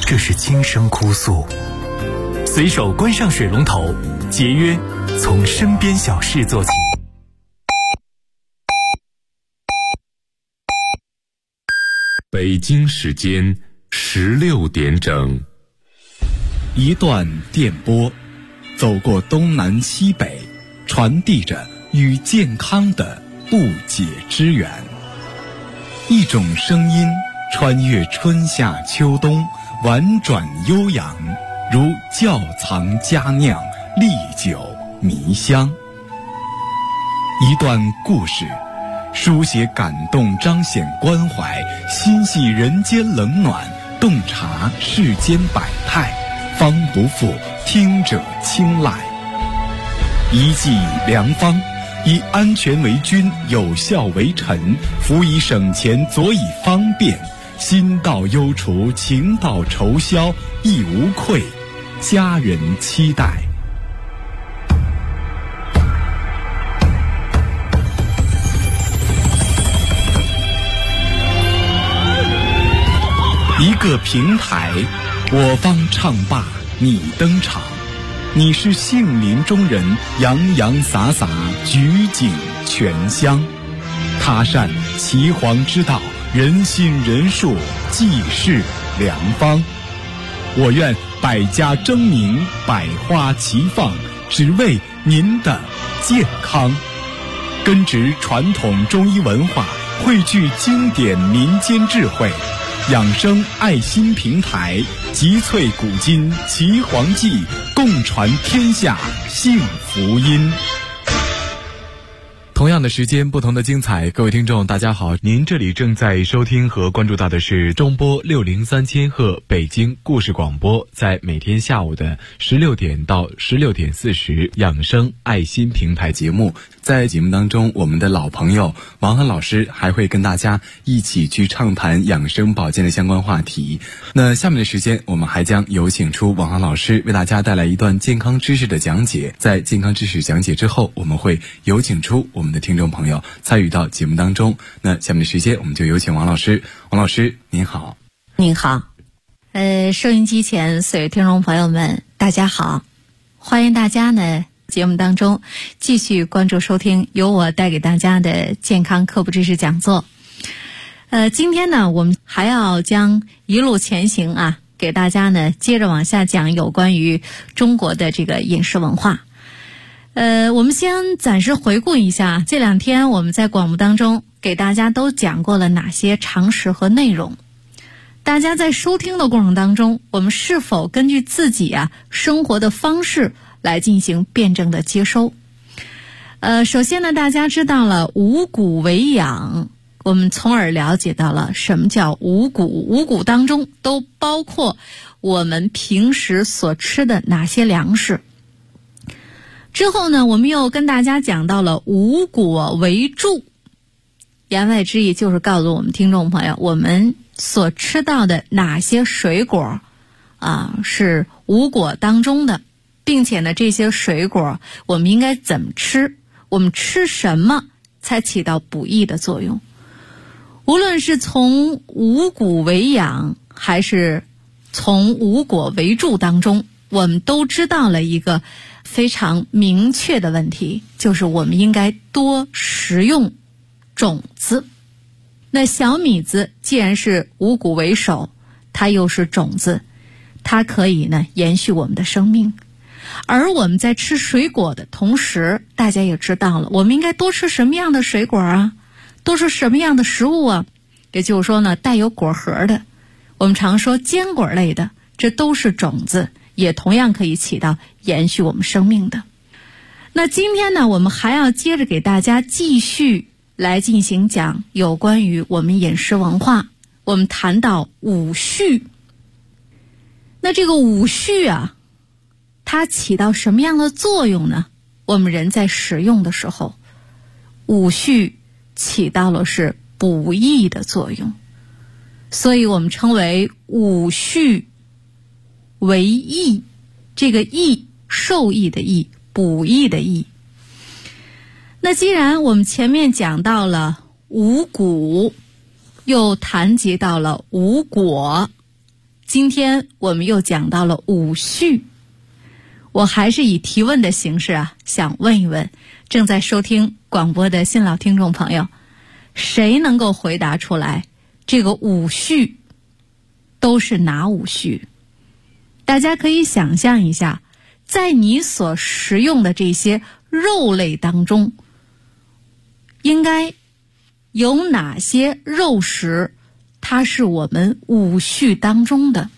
这是轻声哭诉。随手关上水龙头，节约从身边小事做起。 北京时间16点整， 一段电波，走过东南西北，传递着与健康的不解之缘。一种声音穿越春夏秋冬，婉转悠扬，如窖藏佳酿，历久弥香。一段故事，书写感动，彰显关怀，心系人间冷暖，洞察世间百态，方不负听者青睐。一剂良方，以安全为君，有效为臣，辅以省钱，佐以方便，心到忧除，情到愁消，亦无愧，家人期待。一个平台，我方唱罢你登场，你是杏林中人，洋洋洒洒，举景全香。他善岐黄之道，人心人术，济世良方。我愿百家争鸣，百花齐放，只为您的健康。根植传统中医文化，汇聚经典民间智慧，养生爱心平台，集萃古今岐黄记，共传天下幸福音。同样的时间，不同的精彩。各位听众大家好，您这里正在收听和关注到的是中波603千赫北京故事广播，在每天下午的16点到16点40养生爱心平台节目。在节目当中，我们的老朋友王涵老师还会跟大家一起去畅谈养生保健的相关话题。那下面的时间，我们还将有请出王涵老师为大家带来一段健康知识的讲解。在健康知识讲解之后，我们会有请出我们的听众朋友参与到节目当中。那下面的时间，我们就有请王老师。王老师您好。 您好。收音机前所有听众朋友们大家好，欢迎大家呢节目当中继续关注收听由我带给大家的健康科普知识讲座。今天呢我们还要将一路前行啊，给大家呢接着往下讲有关于中国的这个饮食文化。我们先暂时回顾一下这两天我们在广播当中给大家都讲过了哪些常识和内容。大家在收听的过程当中，我们是否根据自己生活的方式来进行辩证的接收？首先呢，大家知道了五谷为养，我们从而了解到了什么叫五谷。五谷当中都包括我们平时所吃的哪些粮食。之后呢，我们又跟大家讲到了五果为助，言外之意就是告诉我们听众朋友，我们所吃到的哪些水果是五果当中的，并且呢这些水果我们应该怎么吃，我们吃什么才起到补益的作用。无论是从五谷为养还是从五果为助当中，我们都知道了一个非常明确的问题，就是我们应该多食用种子。那小米子既然是五谷为首，它又是种子，它可以呢延续我们的生命。而我们在吃水果的同时，大家也知道了，我们应该多吃什么样的水果啊，多吃什么样的食物啊。也就是说呢，带有果核的，我们常说坚果类的，这都是种子，也同样可以起到延续我们生命的。那今天呢，我们还要接着给大家继续来进行讲有关于我们饮食文化。我们谈到五畜，那这个五畜它起到什么样的作用呢？我们人在食用的时候，五畜起到了是补益的作用，所以我们称为五畜为益。这个益，受益的益，补益的益。那既然我们前面讲到了五谷，又谈及到了五果， 今天我们又讲到了五畜，我还是以提问的形式想问一问正在收听广播的新老听众朋友，谁能够回答出来这个五畜都是哪五畜？大家可以想象一下，在你所食用的这些肉类当中，应该有哪些肉食它是我们五畜当中的？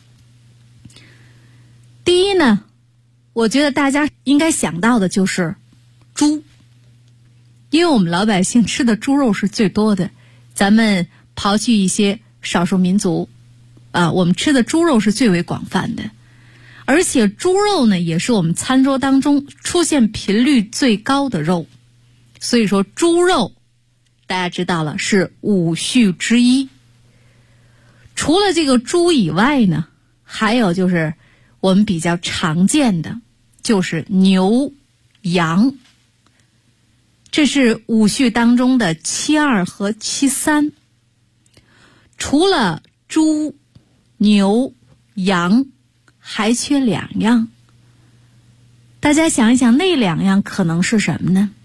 第一呢，我觉得大家应该想到的就是猪，因为我们老百姓吃的猪肉是最多的，咱们刨去一些少数民族我们吃的猪肉是最为广泛的，而且猪肉呢也是我们餐桌当中出现频率最高的肉，所以说猪肉大家知道了是五畜之一。除了这个猪以外呢，还有就是我们比较常见的就是牛、羊，这是五畜当中的72和73。除了猪、牛、羊，还缺2样。大家想一想，那2样可能是什么呢？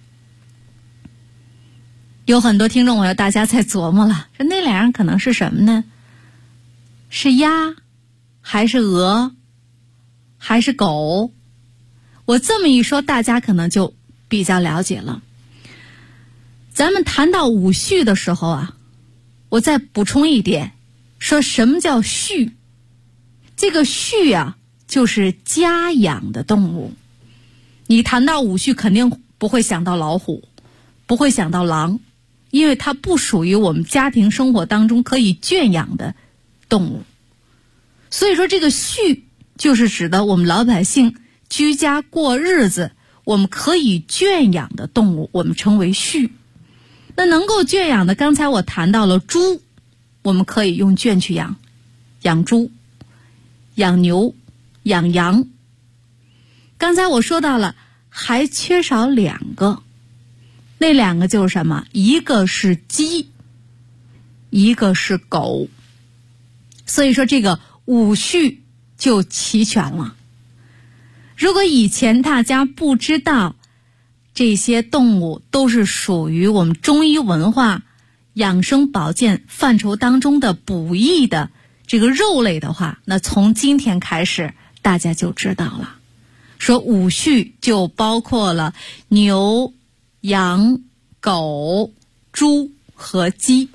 有很多听众朋友大家在琢磨了，说那2样可能是什么呢？是鸭还是鹅还是狗？我这么一说，大家可能就比较了解了。咱们谈到五畜的时候我再补充一点，说什么叫畜？这个畜就是家养的动物。你谈到五畜肯定不会想到老虎，不会想到狼，因为它不属于我们家庭生活当中可以圈养的动物。所以说这个畜就是指的我们老百姓居家过日子我们可以圈养的动物，我们称为畜。那能够圈养的，刚才我谈到了猪，我们可以用圈去养，养猪、养牛、养羊。刚才我说到了还缺少2个，那2个就是什么？一个是鸡，一个是狗。所以说这个五畜就齐全了。如果以前大家不知道这些动物都是属于我们中医文化养生保健范畴当中的补益的这个肉类的话，那从今天开始大家就知道了，说五畜就包括了牛、羊、狗、猪和鸡。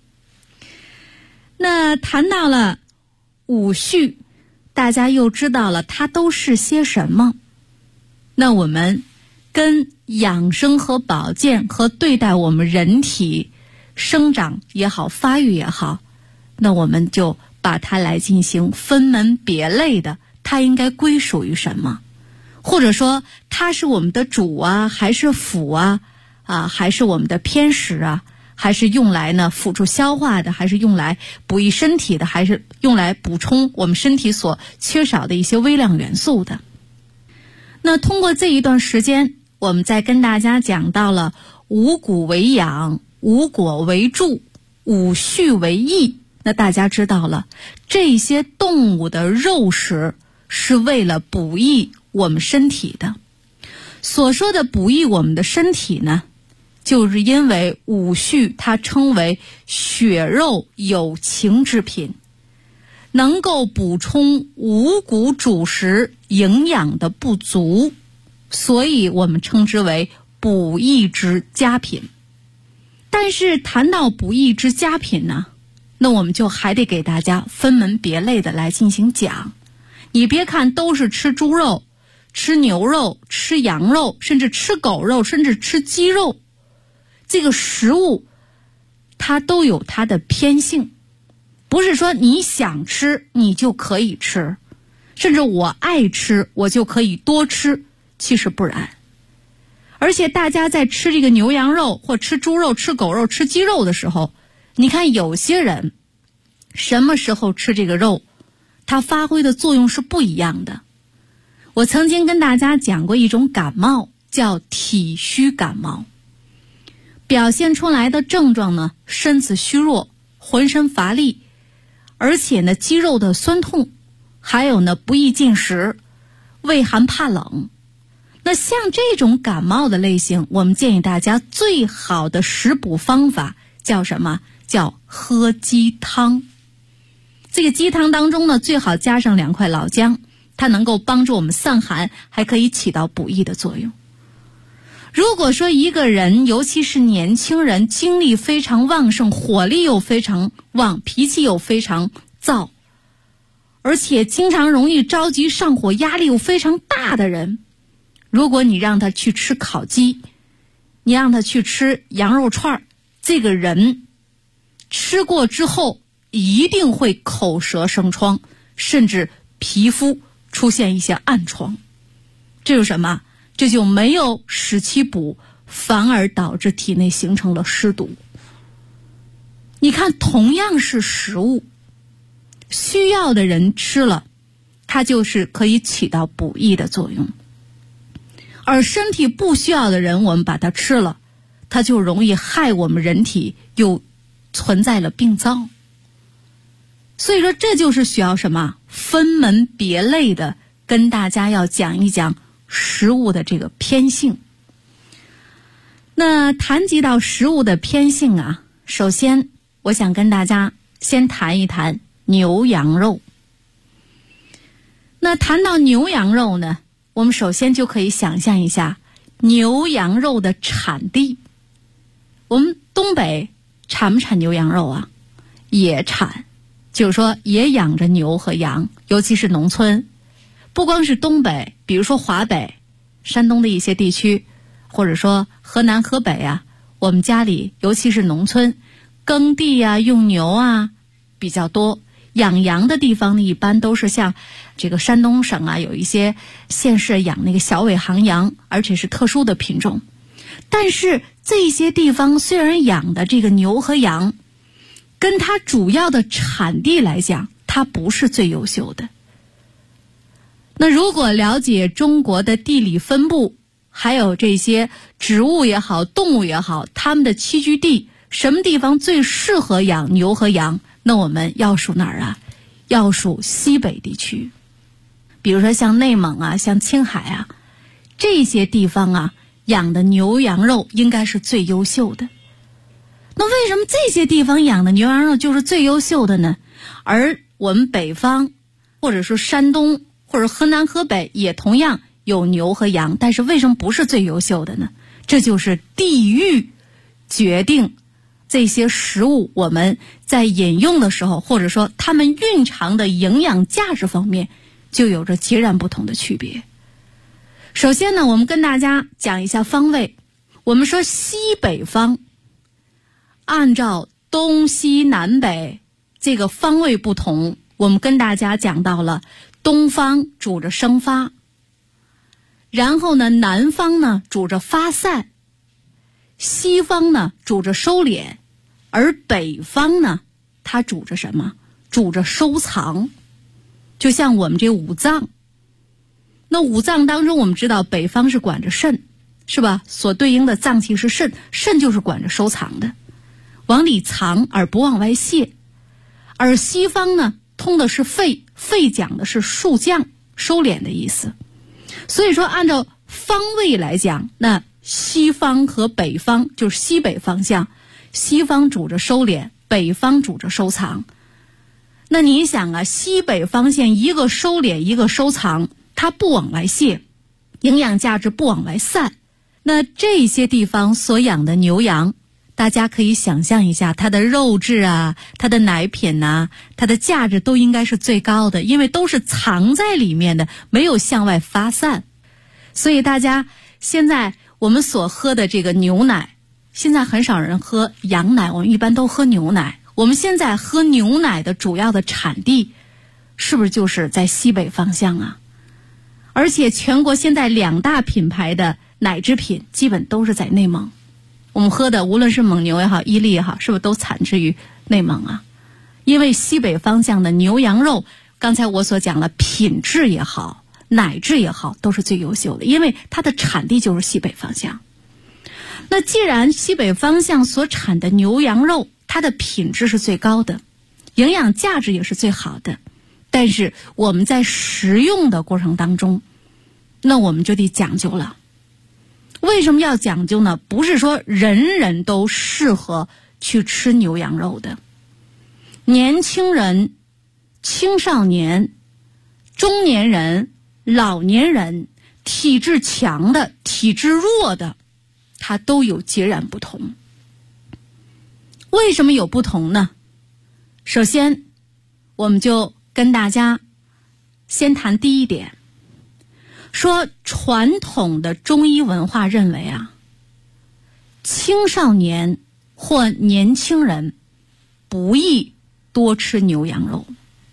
那谈到了五畜，大家又知道了它都是些什么，那我们跟养生和保健和对待我们人体生长也好发育也好，那我们就把它来进行分门别类的，它应该归属于什么，或者说它是我们的主还是辅还是我们的偏食还是用来呢辅助消化的，还是用来补益身体的，还是用来补充我们身体所缺少的一些微量元素的。那通过这一段时间，我们再跟大家讲到了五谷为养、五果为助、五畜为益。那大家知道了，这些动物的肉食是为了补益我们身体的。所说的补益我们的身体呢，就是因为五畜它称为血肉有情之品，能够补充五谷主食营养的不足，所以我们称之为补益之佳品。但是谈到补益之佳品呢，那我们就还得给大家分门别类的来进行讲。你别看都是吃猪肉、吃牛肉、吃羊肉，甚至吃狗肉，甚至吃鸡肉，这个食物它都有它的偏性，不是说你想吃你就可以吃，甚至我爱吃我就可以多吃，其实不然。而且大家在吃这个牛羊肉或吃猪肉、吃狗肉、吃鸡肉的时候，你看有些人什么时候吃这个肉，它发挥的作用是不一样的。我曾经跟大家讲过一种感冒，叫体虚感冒，表现出来的症状呢，身子虚弱，浑身乏力，而且呢肌肉的酸痛， 还有呢不易进食，畏寒怕冷。那像这种感冒的类型，我们建议大家最好的食补方法叫什么？叫喝鸡汤。这个鸡汤当中呢，最好加上2块老姜，它能够帮助我们散寒，还可以起到补益的作用。如果说一个人，尤其是年轻人，精力非常旺盛，火力又非常旺，脾气又非常燥，而且经常容易着急上火，压力又非常大的人，如果你让他去吃烤鸡，你让他去吃羊肉串，这个人吃过之后一定会口舌生疮，甚至皮肤出现一些暗疮。这是什么？这就没有使其补，反而导致体内形成了湿毒。你看，同样是食物，需要的人吃了，它就是可以起到补益的作用。而身体不需要的人，我们把它吃了，它就容易害我们人体，又存在了病灶。所以说，这就是需要什么？分门别类的跟大家要讲一讲食物的这个偏性。那谈及到食物的偏性啊，首先我想跟大家先谈一谈牛羊肉。那谈到牛羊肉呢，我们首先就可以想象一下牛羊肉的产地。我们东北产不产牛羊肉啊？也产，就是说也养着牛和羊，尤其是农村。不光是东北，比如说华北、山东的一些地区，或者说河南、河北啊，我们家里尤其是农村，耕地啊、用牛啊比较多。养羊的地方呢，一般都是像这个山东省啊，有一些县市养那个小尾行羊，而且是特殊的品种。但是这些地方虽然养的这个牛和羊，跟它主要的产地来讲，它不是最优秀的。那如果了解中国的地理分布，还有这些植物也好，动物也好，它们的栖居地，什么地方最适合养牛和羊，那我们要属哪儿啊？要属西北地区。比如说像内蒙啊，像青海啊，这些地方啊，养的牛羊肉应该是最优秀的。那为什么这些地方养的牛羊肉就是最优秀的呢？而我们北方，或者说山东，或者河南、河北也同样有牛和羊，但是为什么不是最优秀的呢？这就是地域决定这些食物我们在饮用的时候，或者说它们蕴藏的营养价值方面，就有着截然不同的区别。首先呢，我们跟大家讲一下方位。我们说西北方，按照东西南北这个方位不同，我们跟大家讲到了东方主着生发，然后呢南方呢主着发散，西方呢主着收敛，而北方呢它主着什么？主着收藏。就像我们这五脏，那五脏当中我们知道北方是管着肾，是吧？所对应的脏器是肾，肾就是管着收藏的，往里藏而不往外泄。而西方呢通的是肺，肺讲的是肃降收敛的意思。所以说按照方位来讲，那西方和北方就是西北方向，西方主着收敛，北方主着收藏。那你想啊，西北方向一个收敛一个收藏，它不往外泄，营养价值不往外散，那这些地方所养的牛羊，大家可以想象一下，它的肉质啊，它的奶品啊，它的价值都应该是最高的，因为都是藏在里面的，没有向外发散。所以大家现在我们所喝的这个牛奶，现在很少人喝羊奶，我们一般都喝牛奶。我们现在喝牛奶的主要的产地是不是就是在西北方向啊？而且全国现在2大品牌的奶制品基本都是在内蒙。我们喝的无论是蒙牛也好，伊利也好，是不是都产自于内蒙啊？因为西北方向的牛羊肉，刚才我所讲了，品质也好，奶质也好，都是最优秀的，因为它的产地就是西北方向。那既然西北方向所产的牛羊肉，它的品质是最高的，营养价值也是最好的， 但是我们在食用的过程当中，那我们就得讲究了。为什么要讲究呢？不是说人人都适合去吃牛羊肉的。年轻人、青少年、中年人、老年人，体质强的、体质弱的，它都有截然不同。为什么有不同呢？首先，我们就跟大家先谈第一点，说传统的中医文化认为啊，青少年或年轻人不宜多吃牛羊肉。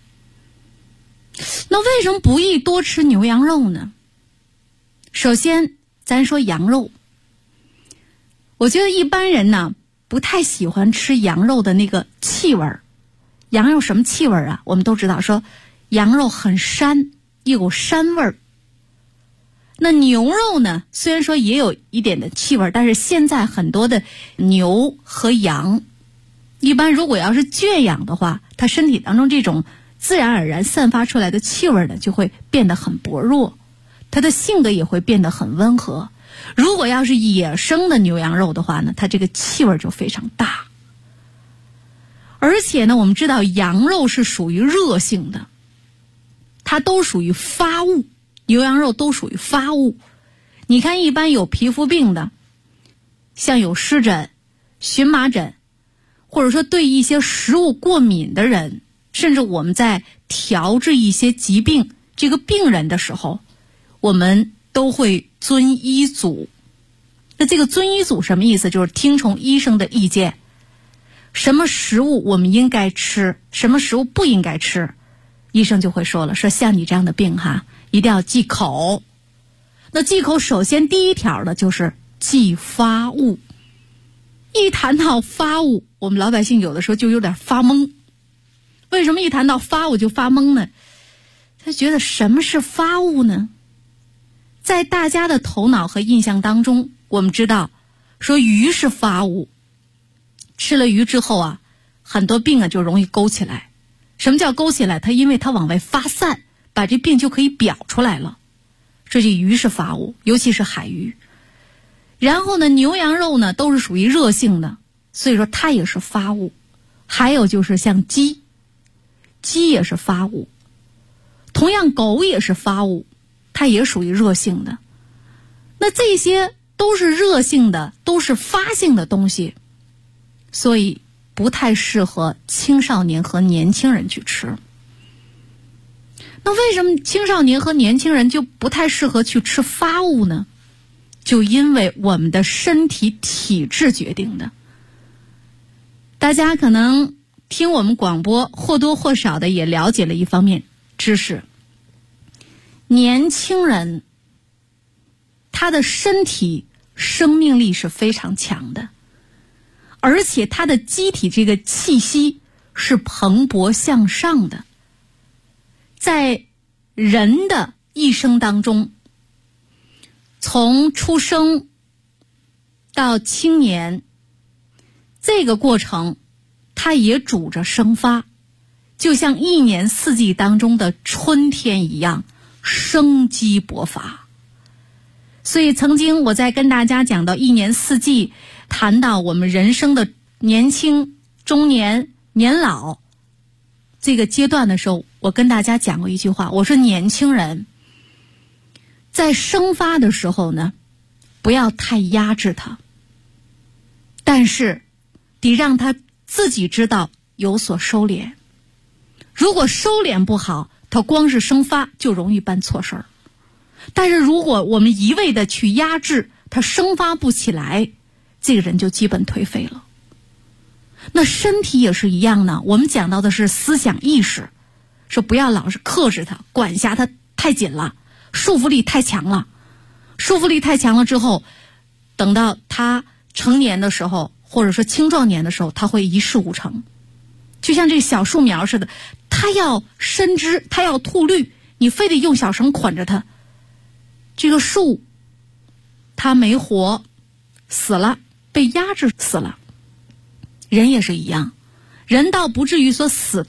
那为什么不宜多吃牛羊肉呢？首先，咱说羊肉，我觉得一般人呢不太喜欢吃羊肉的那个气味儿。羊肉什么气味儿啊？我们都知道，说羊肉很膻，有膻味儿。那牛肉呢，虽然说也有一点的气味，但是现在很多的牛和羊，一般如果要是圈养的话，它身体当中这种自然而然散发出来的气味呢，就会变得很薄弱，它的性格也会变得很温和。如果要是野生的牛羊肉的话呢，它这个气味就非常大。而且呢，我们知道羊肉是属于热性的，它都属于发物，牛羊肉都属于发物。你看一般有皮肤病的，像有湿疹、荨麻疹，或者说对一些食物过敏的人，甚至我们在调治一些疾病这个病人的时候，我们都会遵医嘱。那这个遵医嘱什么意思？就是听从医生的意见，什么食物我们应该吃，什么食物不应该吃，医生就会说了，说像你这样的病哈，一定要忌口。那忌口首先第一条呢，就是忌发物。一谈到发物，我们老百姓有的时候就有点发懵。为什么一谈到发物就发懵呢？他觉得什么是发物呢？在大家的头脑和印象当中，我们知道说鱼是发物，吃了鱼之后啊，很多病啊就容易勾起来。什么叫勾起来？它因为它往外发散，把这病就可以表出来了。这鱼是发物，尤其是海鱼。然后呢，牛羊肉呢都是属于热性的，所以说它也是发物。还有就是像鸡也是发物，同样狗也是发物，它也属于热性的。那这些都是热性的，都是发性的东西，所以不太适合青少年和年轻人去吃。那为什么青少年和年轻人就不太适合去吃发物呢？就因为我们的身体体质决定的。大家可能听我们广播或多或少的也了解了一方面知识，年轻人他的身体生命力是非常强的，而且他的机体这个气息是蓬勃向上的。在人的一生当中，从出生到青年这个过程，它也主着生发，就像一年四季当中的春天一样，生机勃发。所以曾经我在跟大家讲到一年四季，谈到我们人生的年轻、中年、年老这个阶段的时候，我跟大家讲过一句话，我说年轻人在生发的时候呢，不要太压制他，但是得让他自己知道有所收敛。如果收敛不好，他光是生发就容易办错事儿。但是如果我们一味的去压制，他生发不起来，这个人就基本颓废了。那身体也是一样的，我们讲到的是思想意识，说不要老是克制他，管辖他太紧了，束缚力太强了。束缚力太强了之后，等到他成年的时候，或者说青壮年的时候，他会一事无成。就像这小树苗似的，他要伸枝，他要吐绿，你非得用小绳捆着它，这个树它没活，死了，被压制死了。人也是一样，人倒不至于说死掉，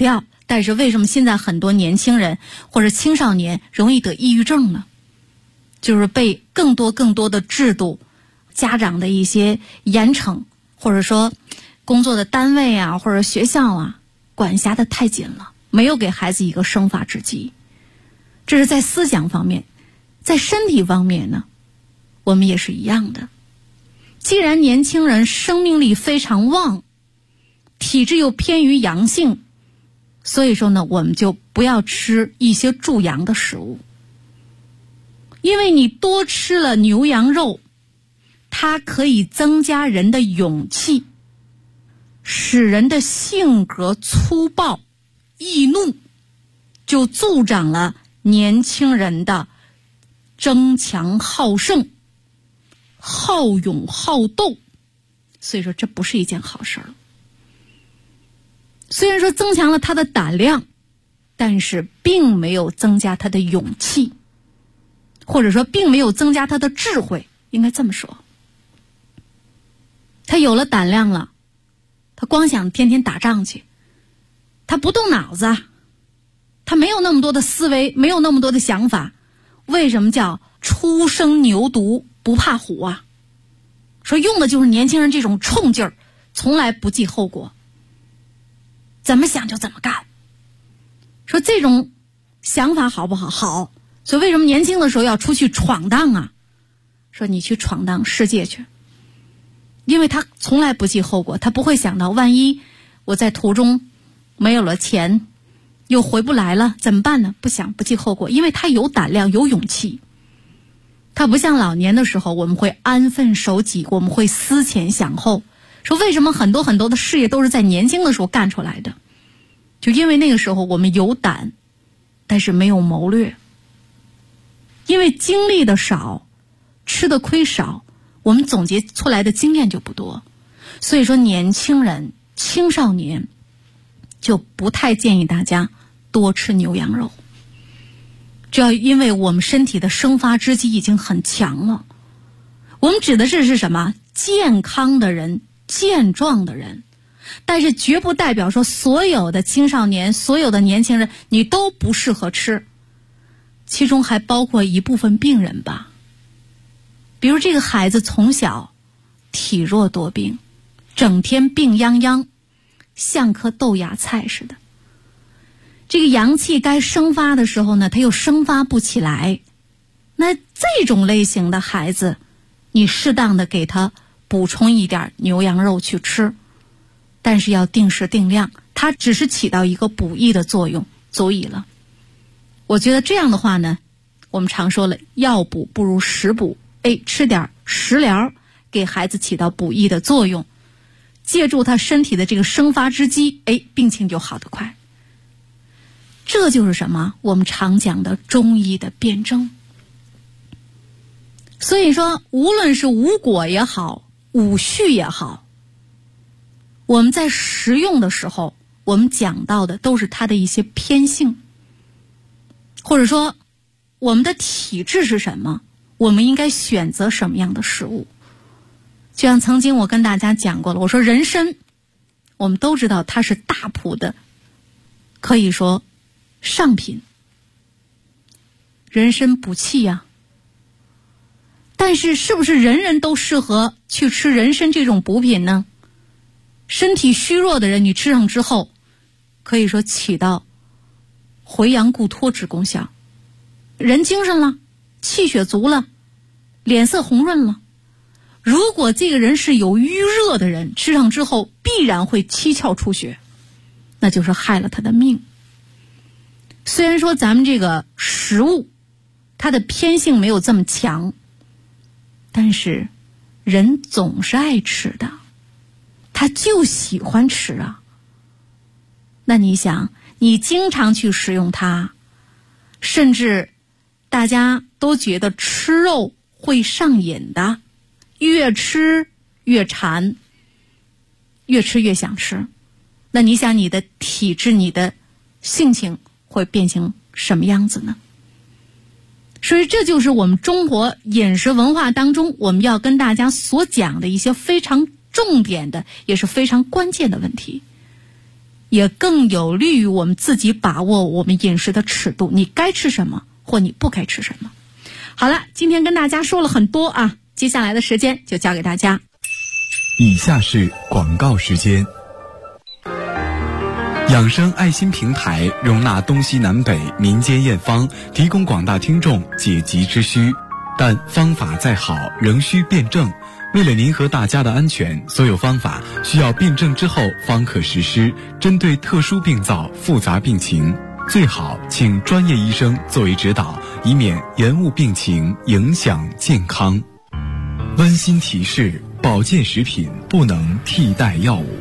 但是为什么现在很多年轻人或者青少年容易得抑郁症呢？就是被更多的制度、家长的一些严惩，或者说工作的单位啊或者学校啊管辖得太紧了，没有给孩子一个生发之机。这是在思想方面。在身体方面呢，我们也是一样的。既然年轻人生命力非常旺，体质又偏于阳性，所以说呢，我们就不要吃一些助阳的食物。因为你多吃了牛羊肉，它可以增加人的勇气，使人的性格粗暴易怒，就助长了年轻人的争强好胜、好勇好斗，所以说这不是一件好事儿。虽然说增强了他的胆量，但是并没有增加他的勇气，或者说并没有增加他的智慧，应该这么说。他有了胆量了，他光想天天打仗去，他不动脑子，他没有那么多的思维，没有那么多的想法。为什么叫初生牛犊不怕虎啊？说用的就是年轻人这种冲劲儿，从来不计后果，怎么想就怎么干。说这种想法好不好？好。所以为什么年轻的时候要出去闯荡啊？说你去闯荡世界去，因为他从来不计后果，他不会想到万一我在途中没有了钱又回不来了怎么办呢？不想，不计后果，因为他有胆量有勇气。他不像老年的时候我们会安分守己，我们会思前想后。说为什么很多的事业都是在年轻的时候干出来的？就因为那个时候我们有胆，但是没有谋略。因为经历的少，吃的亏少，我们总结出来的经验就不多。所以说年轻人、青少年就不太建议大家多吃牛羊肉。这要因为我们身体的生发之机已经很强了。我们指的是什么？健康的人、健壮的人。但是绝不代表说所有的青少年、所有的年轻人你都不适合吃，其中还包括一部分病人吧。比如这个孩子从小体弱多病，整天病殃殃，像颗豆芽菜似的。这个阳气该生发的时候呢，他又生发不起来。那这种类型的孩子，你适当的给他补充一点牛羊肉去吃，但是要定时定量，它只是起到一个补益的作用，足矣了。我觉得这样的话呢，我们常说了，药补不如食补。吃点食疗，给孩子起到补益的作用，借助他身体的这个生发之机，病情就好得快。这就是什么？我们常讲的中医的辩证。所以说，无论是五果也好，五畜也好，我们在食用的时候，我们讲到的都是它的一些偏性，或者说我们的体质是什么，我们应该选择什么样的食物。就像曾经我跟大家讲过了，我说人参我们都知道它是大补的，可以说上品，人参补气呀。但是是不是人人都适合去吃人参这种补品呢？身体虚弱的人，你吃上之后可以说起到回阳固脱之功效，人精神了，气血足了，脸色红润了。如果这个人是有淤热的人，吃上之后必然会七窍出血，那就是害了他的命。虽然说咱们这个食物它的偏性没有这么强，但是人总是爱吃的，他就喜欢吃啊。那你想，你经常去食用它，甚至大家都觉得吃肉会上瘾的，越吃越馋，越吃越想吃。那你想你的体质、你的性情会变成什么样子呢？所以这就是我们中国饮食文化当中我们要跟大家所讲的一些非常重点的，也是非常关键的问题。 也更有利于我们自己把握我们饮食的尺度，你该吃什么或你不该吃什么。好了，今天跟大家说了很多啊，接下来的时间就交给大家。 以下是广告时间。养生爱心平台容纳东西南北民间验方，提供广大听众解急之需，但方法再好仍需辩证。为了您和大家的安全，所有方法需要辩证之后方可实施。针对特殊病灶、复杂病情，最好请专业医生作为指导，以免延误病情，影响健康。温馨提示：保健食品不能替代药物。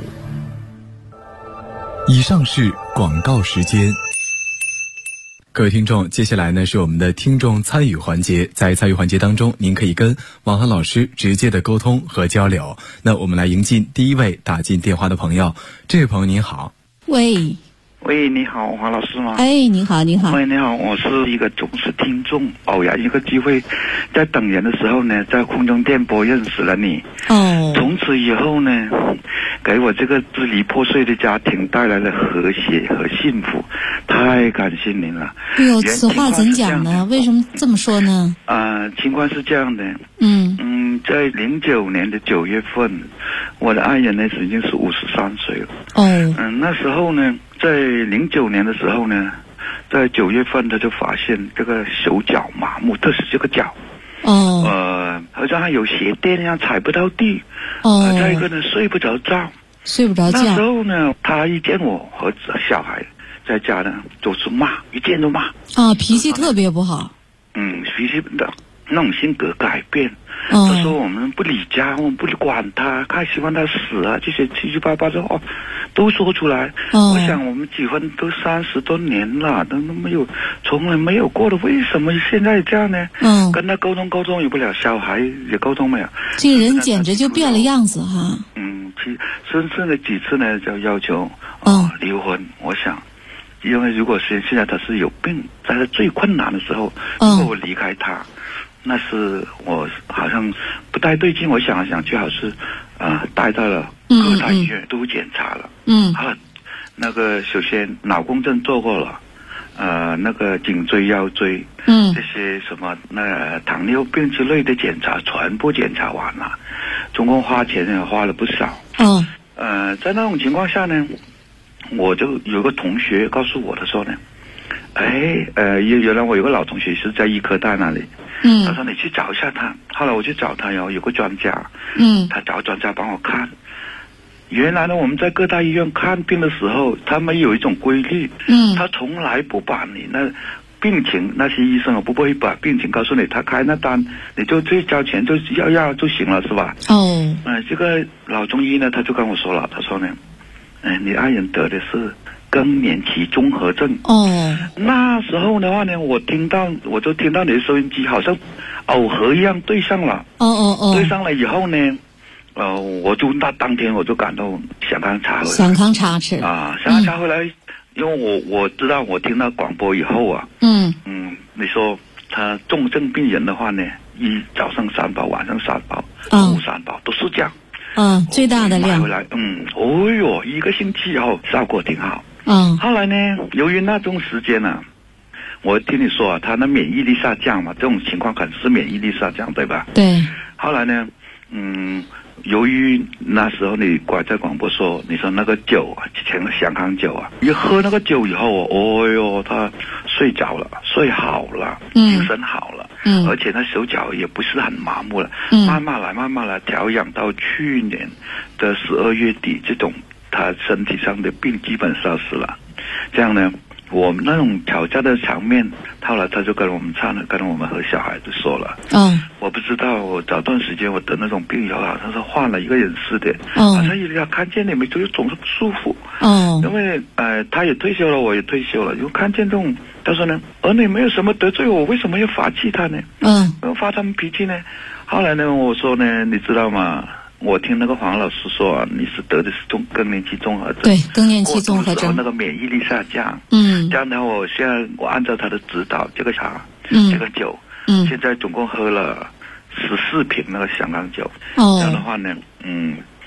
以上是广告时间。各位听众，接下来呢是我们的听众参与环节。在参与环节当中，您可以跟王涵老师直接的沟通和交流。那我们来迎进第一位打进电话的朋友。这位朋友您好。 喂， 你好，王老师吗？ 哎，你好，你好。 喂，你好，我是一个忠实听众，偶然一个机会，在等人的时候呢，在空中电波认识了你。 哦。 从此以后呢，给我这个支离破碎的家庭带来了和谐和幸福，太感谢您了。 哎呦，此话怎讲呢？为什么这么说呢？ 情况是这样的。在09年的9月份，我的爱人呢已经是53岁了。 哦。 那时候呢，在09年的时候呢，在9月份他就发现这个手脚麻木，特是这个脚。 哦。 好像还有鞋垫一样踩不到地。 哦。 再一个呢，睡不着觉。那时候呢，他一见我和小孩在家呢，就是骂，一见就骂。 脾气特别不好。 脾气的那种性格改变。他说我们不理家，我们不管他，他希望他死啊，这些七七八八的话都说出来。我想我们结婚都30多年了，都没有，从来没有过的，为什么现在这样呢？跟他沟通也不了，小孩也沟通没有。 这个人简直就变了样子哈。 甚至呢几次呢就要求离婚。我想，因为如果是现在他是有病，在他最困难的时候，如果我离开他，那是我好像不太对劲。我想来想去，好是带到了各大医院都检查了。那个首先脑共振做过了，那个颈椎腰椎，这些什么糖尿病之类的检查全部检查完了，总共花钱也花了不少。在那种情况下呢，我就有个同学告诉我的说呢，原来我有个老同学是在医科大那里。他说你去找一下他。后来我去找他，有个专家。他找专家帮我看。原来呢，我们在各大医院看病的时候，他们有一种规律。他从来不把你那病情，那些医生不会把病情告诉你，他开那单，你就去交钱就要就行了，是吧？这个老中医呢，他就跟我说了，他说呢，你爱人得的是更年期综合症。那时候的话呢，我就听到你的收音机好像偶合一样对上了。对上了以后呢，我就当天我就感到想康茶回来。想康茶吃想康茶回来，因为我知道我听到广播以后啊，你说他重症病人的话呢，早上3包，晚上3包，中午3包，都是这样。最大的量。买回来，1个星期以后效果挺好。后来呢，由于那种时间啊，我听你说他那免疫力下降嘛，这种情况可能是免疫力下降，对吧？对。后来呢，由于那时候你在广播说，你说那个酒啊，香康酒啊，一喝那个酒以后，他睡着了，睡好了，精神好了，而且他手脚也不是很麻木了，慢慢来调养到去年的12月底，这种他身体上的病基本消失了。这样呢，我们那种吵架的场面，后来他就跟我们和小孩子说了。我不知道，我早段时间我得那种病以后，好像是换了一个人似的。好像一看见你们就总是不舒服。因为他也退休了，我也退休了，又看见这种，他说呢，儿女没有什么得罪我，为什么要发气他呢？发他们脾气呢？后来呢，我说呢，你知道吗？我听那个黄老师说，你是得的是更年期综合症。对，更年期综合症。那个免疫力下降。这样的话，我按照他的指导，这个茶，这个酒，现在总共喝了14瓶那个香港酒。这样的话呢，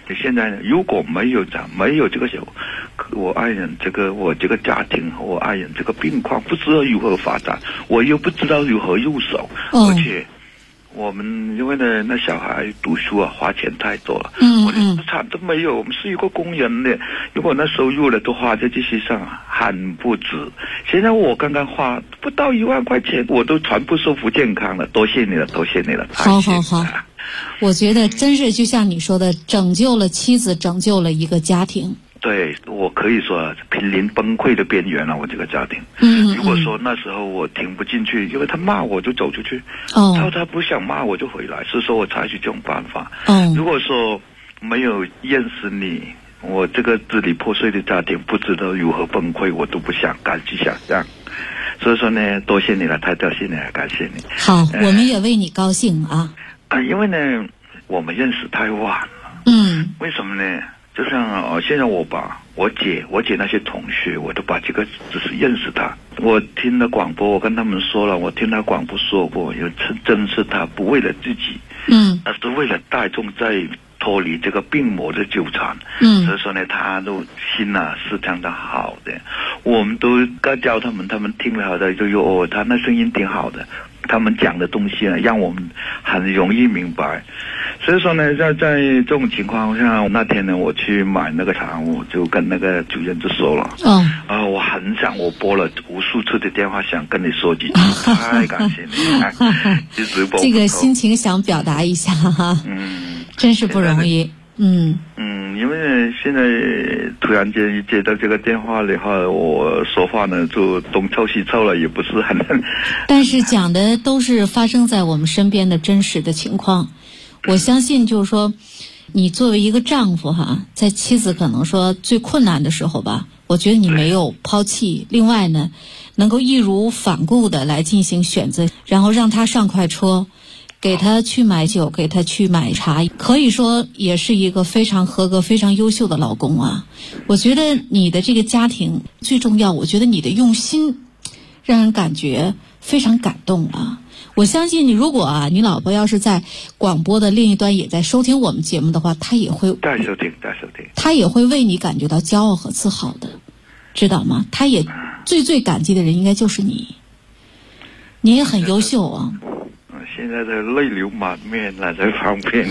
现在呢，如果没有这个我爱人我这个家庭和我爱人这个病况不知道如何发展，我又不知道如何入手，而且我们因为呢，那小孩读书啊，花钱太多了，我连资产都没有。我们是一个工人的，如果那收入了都花在这些上，很不值。现在我刚刚花不到1万块钱，我都全部收复健康了，多谢你了，多谢你了。 好，我觉得真是就像你说的，拯救了妻子，拯救了一个家庭。对， 我可以说濒临崩溃的边缘了，我这个家庭。如果说那时候我听不进去，因为他骂我就走出去，他不想骂我就回来，是说我采取这种办法。如果说没有认识你，我这个支离破碎的家庭不知道如何崩溃，我都不敢去想象。所以说呢，多谢你了，太高兴了，感谢你。 好，我们也为你高兴啊。 因为呢，我们认识太晚了。为什么呢？就像现在我把我姐那些同学，我都把这个只是认识他。我听了广播，我跟他们说了，我听他广播说过，真是他不为了自己，而是为了大众在脱离这个病魔的纠缠。所以说呢，他都心啊是相当好的。我们都该教他们听了好的就有他那声音挺好的，他们讲的东西呢，让我们很容易明白。所以说呢，在这种情况下，那天呢，我去买那个茶，我就跟那个主任就说了，我很想，我拨了无数次的电话，想跟你说几句，太感谢你，一直拨不透。 这个心情想表达一下哈，真是不容易。 因为现在突然间一接到这个电话了以后，我说话呢就东凑西凑了，也不是很。 但是讲的都是发生在我们身边的真实的情况。我相信就是说，你作为一个丈夫哈，在妻子可能说最困难的时候吧，我觉得你没有抛弃。另外呢，能够义无反顾的来进行选择，然后让他上快车，给他去买酒，给他去买茶，可以说也是一个非常合格、非常优秀的老公啊。我觉得你的这个家庭最重要，我觉得你的用心让人感觉非常感动啊。我相信你，如果你老婆要是在广播的另一端也在收听我们节目的话，她也会在收听， 她也会为你感觉到骄傲和自豪的，知道吗？她也最感激的人应该就是你，你也很优秀啊。 现在的泪流满面了，在旁边，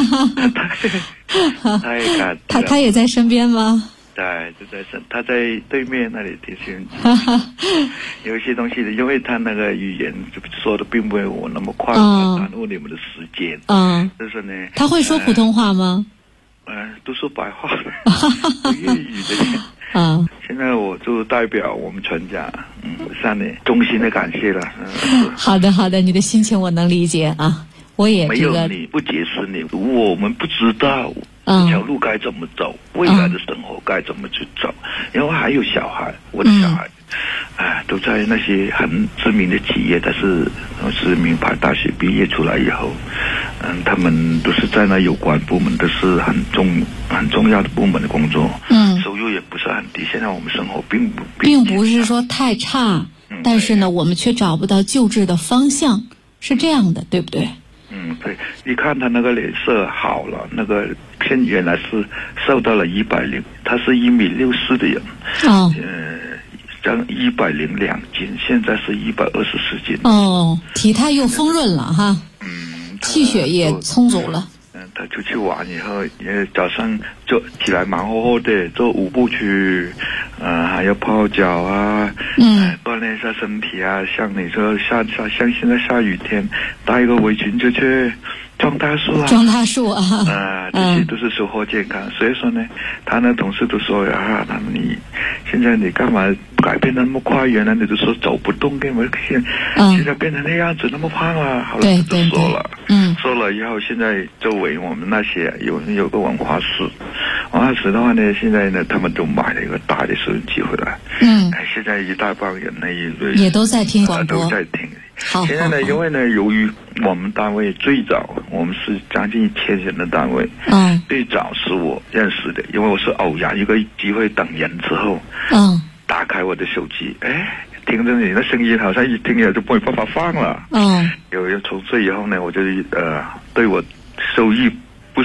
太感激了。 他也在身边吗？ 对，就在他在对面那里听听。有一些东西的，因为他那个语言说的并没有我那么快，耽误你们的时间。就是呢。他会说普通话吗？都说白话的，粤语的。现在我就代表我们全家，向你衷心的感谢了。 好的，你的心情我能理解啊。我也没有你不解释你，我们不知道这条路该怎么走，未来的生活该怎么去走。然后还有小孩，我的小孩，都在那些很知名的企业，但是名牌大学毕业出来以后，他们都是在那有关部门，都是很重要的部门的工作，收入也不是很低。现在我们生活并不是说太差，但是呢，我们却找不到救治的方向，是这样的，对不对？ 对，你看他那个脸色好了，那个原来是瘦到了100，他是1.64米的人，将102斤，现在是124斤。 体态又丰润了哈，气血也充足了。 他出去玩以后，早上就起来忙活活的做舞步去，还要泡脚啊，锻炼一下身体啊。像你说像现在下雨天，带一个围裙就去撞大树啊，这些都是收获健康。所以说呢，他的同事都说你现在你干嘛改变得那么快？原来你都说走不动，跟我现在变成那样子那么胖了。好了，都说了，说了以后，现在周围我们那些有个文化室的话呢，现在呢他们都买了一个大的收音机回来，现在一大帮人呢也都在听广播， 都在听。现在呢，因为呢，由于我们单位最早，我们是将近1000人的单位，最早是我认识的，因为我是偶然一个机会等人之后，打开我的手机，听着你的声音，好像一听了就没办法放了，从这以后呢，我就对我收益不少，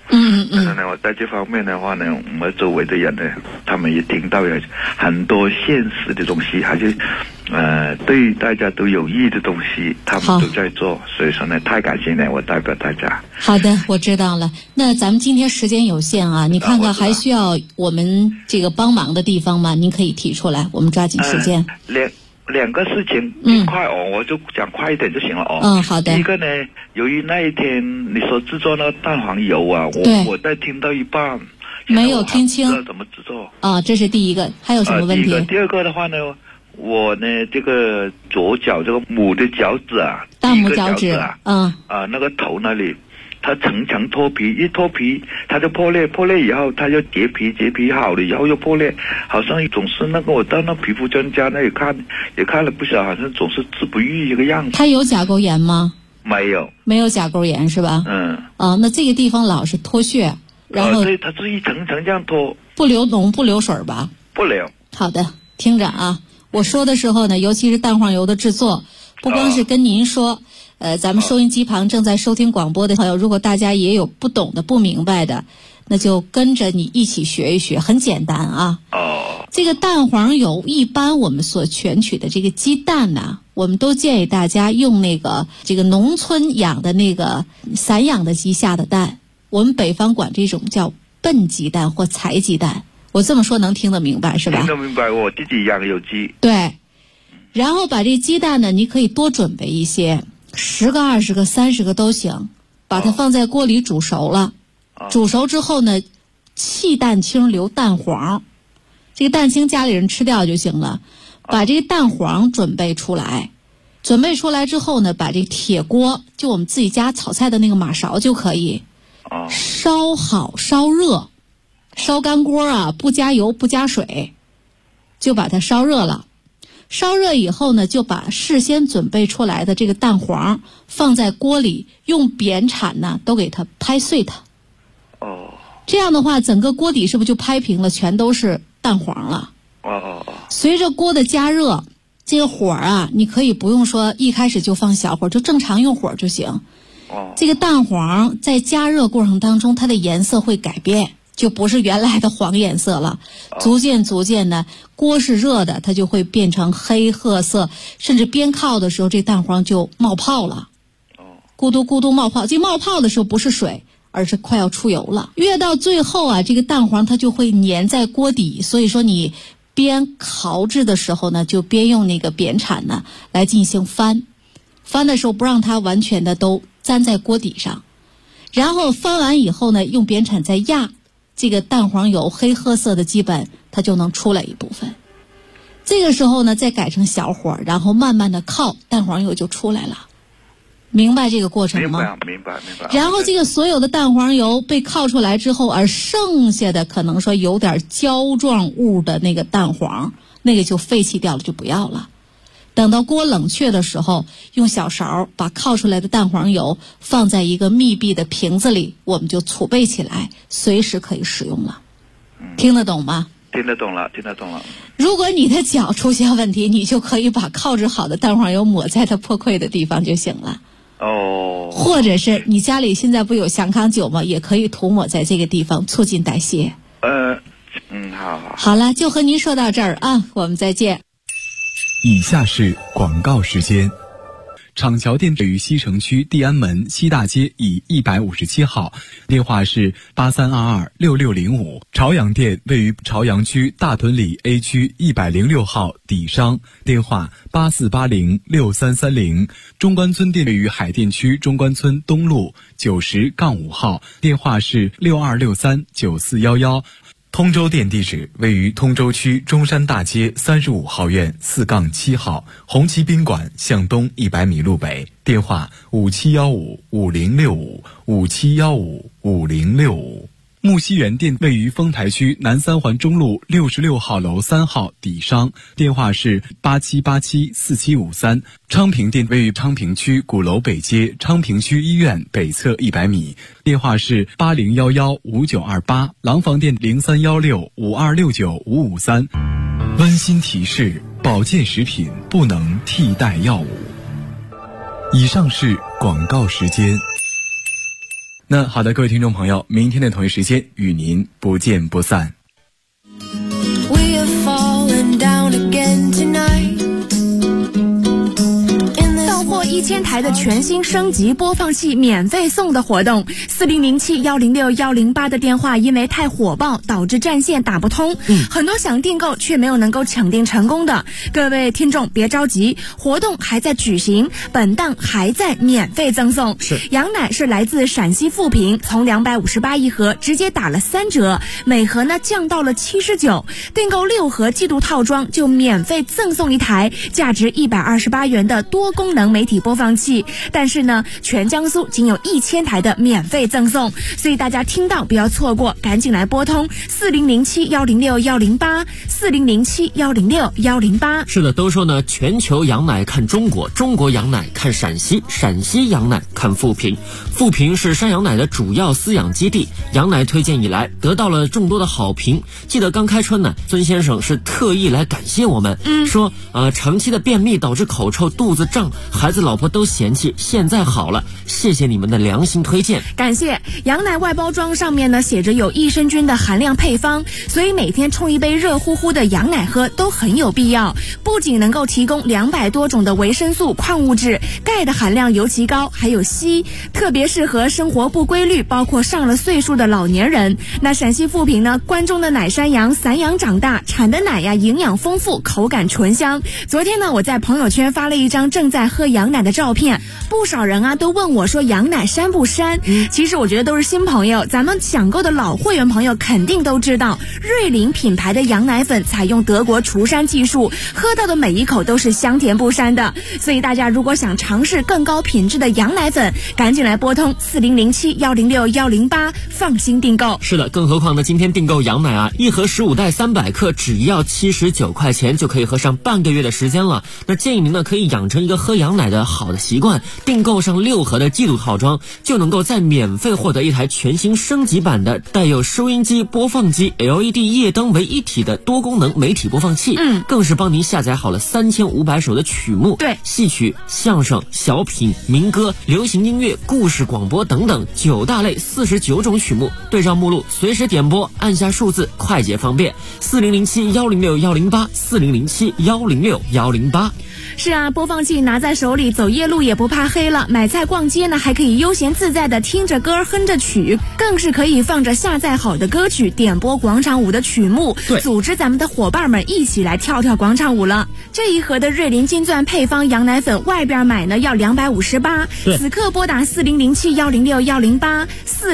但是呢，我在这方面的话呢，我们周围的人呢，他们也听到有很多现实的东西，还是对大家都有益的东西，他们都在做。所以说呢，太感谢了，我代表大家。 好的，我知道了。那咱们今天时间有限啊，你看看还需要我们这个帮忙的地方吗？您可以提出来，我们抓紧时间。 两个事情，快我就讲快一点就行了好的。 第一个呢，由于那一天你说制作那个蛋黄油啊，我在听到一半， 没有听清， 不知道怎么制作这是第一个。还有什么问题？ 第二个的话呢，我呢这个左脚这个母的脚趾啊， 大拇脚趾那个头那里。它层层脱皮，一脱皮它就破裂，破裂以后它就结皮，结皮好了以后又破裂，好像总是那个我到那皮肤专家那里也看了不少，好像总是治不愈一个样子。 它有甲沟炎吗？ 没有甲沟炎是吧？那这个地方老是脱屑，然后对，它是一层层这样脱， 不流脓不流水吧？ 不流。 好的，听着啊，我说的时候呢，尤其是蛋黄油的制作，不光是跟您说。咱们收音机旁正在收听广播的朋友，如果大家也有不懂的、不明白的，那就跟着你一起学一学，很简单啊。这个蛋黄油一般我们所选取的这个鸡蛋呢，我们都建议大家用这个农村养的那个散养的鸡下的蛋，我们北方管这种叫笨鸡蛋或柴鸡蛋。我这么说能听得明白是吧？ 听得明白，我自己养有鸡。 对，然后把这鸡蛋呢，你可以多准备一些。10个、20个、30个都行，把它放在锅里煮熟了。煮熟之后呢，弃蛋清留蛋黄，这个蛋清家里人吃掉就行了。把这个蛋黄准备出来，准备出来之后呢，把这个铁锅，就我们自己家炒菜的那个马勺就可以，烧好烧热，烧干锅啊，不加油不加水，就把它烧热了。烧热以后呢，就把事先准备出来的这个蛋黄放在锅里，用扁铲呢都给它拍碎它。这样的话，整个锅底是不是就拍平了，全都是蛋黄了？随着锅的加热，这个火啊，你可以不用说一开始就放小火，就正常用火就行。这个蛋黄在加热过程当中，它的颜色会改变。就不是原来的黄颜色了，逐渐呢，锅是热的，它就会变成黑褐色，甚至边靠的时候，这蛋黄就冒泡了。咕嘟咕嘟冒泡，这冒泡的时候不是水，而是快要出油了。越到最后啊，这个蛋黄它就会粘在锅底，所以说你边烤制的时候呢，就边用那个扁铲呢来进行翻的时候，不让它完全的都粘在锅底上，然后翻完以后呢，用扁铲再压。这个蛋黄油黑褐色的基本它就能出来一部分，这个时候呢再改成小火，然后慢慢的烤，蛋黄油就出来了。明白这个过程吗？ 明白。 然后这个所有的蛋黄油被烤出来之后，而剩下的可能说有点胶状物的那个蛋黄，那个就废弃掉了，就不要了。等到锅冷却的时候，用小勺把烤出来的蛋黄油放在一个密闭的瓶子里，我们就储备起来，随时可以使用了。听得懂吗？ 听得懂了。 如果你的脚出现问题，你就可以把烤制好的蛋黄油抹在它破溃的地方就行了。或者是你家里现在不有香康酒吗？也可以涂抹在这个地方，促进代谢。好了，就和您说到这儿啊，我们再见。 以下是广告时间。厂桥店位于西城区地安门西大街以157号，电话是83226605。朝阳店位于朝阳区大屯里 A 区106号底商，电话84806330。中关村店位于海淀区中关村东路90-5号，电话是62639411。通州店地址位于通州区中山大街35号院4-7号，红旗宾馆向东100米路北，电话57155065，57155065。木樨园店位于丰台区南三环中路66号楼3号底商，电话是87874753。昌平店位于昌平区鼓楼北街昌平区医院北侧100米，电话是80115928。廊坊店031652695553。温馨提示：保健食品不能替代药物。以上是广告时间。 那好的，各位听众朋友，明天的同一时间与您不见不散。 到货1000台的全新升级播放器免费送的活动，4007-106-108的电话因为太火爆导致占线打不通，很多想订购却没有能够抢订成功的各位听众别着急，活动还在举行，本档还在免费赠送。羊奶是来自陕西富平，从258一盒直接打了3折，每盒呢降到了79，订购6盒季度套装就免费赠送1台价值128元的多功能媒体播放器，但是呢全江苏仅有1000台的免费赠送，所以大家听到不要错过，赶紧来拨通4007-106-108 4007-106-108。 是的，都说呢全球羊奶看中国，中国羊奶看陕西，陕西羊奶看富平。富平是山羊奶的主要饲养基地，羊奶推荐以来得到了众多的好评。记得刚开春呢，孙先生是特意来感谢我们，说长期的便秘导致口臭、肚子胀，孩子老婆都嫌弃，现在好了，谢谢你们的良心推荐。 感谢。羊奶外包装上面呢写着有益生菌的含量配方，所以每天冲一杯热乎乎的羊奶喝都很有必要，不仅能够提供200多种的维生素、矿物质，钙的含量尤其高，还有硒，特别适合生活不规律包括上了岁数的老年人。那陕西富平呢关中的奶山羊散养长大，产的奶呀营养丰富，口感醇香。昨天呢我在朋友圈发了一张正在喝羊奶的照片，不少人啊都问我说羊奶膻不膻？其实我觉得都是新朋友，咱们抢购的老会员朋友肯定都知道，瑞麟品牌的羊奶粉采用德国除膻技术，喝到的每一口都是香甜不膻的。所以大家如果想尝试更高品质的羊奶粉，赶紧来拨通4007-106-108，放心订购。 是的，更何况呢今天订购羊奶啊，一盒15袋300克只要79块钱就可以喝上半个月的时间了。那建议您呢可以养成一个喝羊奶的好的习惯，订购上6盒的季度套装，就能够再免费获得一台全新升级版的带有收音机、播放机、LED 夜灯为一体的多功能媒体播放器，更是帮您下载好了3500首的曲目， 对， 戏曲、相声、小品、民歌、流行音乐、故事广播等等9大类49种曲目，对照目录随时点播，按下数字快捷方便。4007-106-108 4007-106-108。 是啊，播放器拿在手里，走夜路也不怕黑了，买菜逛街呢还可以悠闲自在的听着歌哼着曲，更是可以放着下载好的歌曲点播广场舞的曲目，组织咱们的伙伴们一起来跳跳广场舞了。这一盒的瑞麟金钻配方羊奶粉外边买呢要258，此刻拨打4007-106-108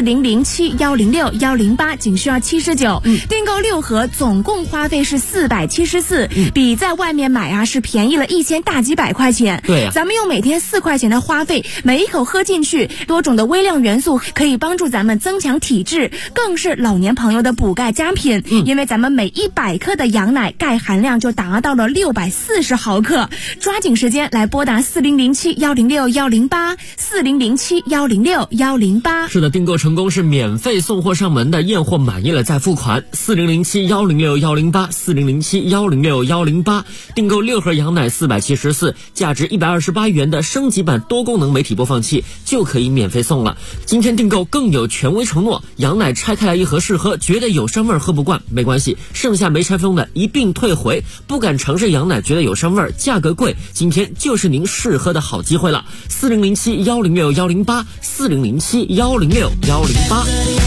4007-106-108，仅需要79，订购6盒总共花费是474，比在外面买啊是便宜了1000大几百块钱。 对啊， 咱们用每天4块钱的花费，每一口喝进去，多种的微量元素可以帮助咱们增强体质，更是老年朋友的补钙佳品。因为咱们每100克的羊奶钙含量就达到了640毫克。抓紧时间来拨打4007-106-108 4007-106-108。 是的，订购成功是免费送货上门的，验货满意了再付款。4007-106-108 4007-106-108，订购6盒羊奶474，价值128元的升级版多功能媒体播放器就可以免费送了。今天订购更有权威承诺，羊奶拆开来一盒试喝，觉得有膻味喝不惯没关系，剩下没拆封的一并退回。不敢尝试羊奶觉得有膻味价格贵，今天就是您试喝的好机会了。4007-106-108 4007-106-108。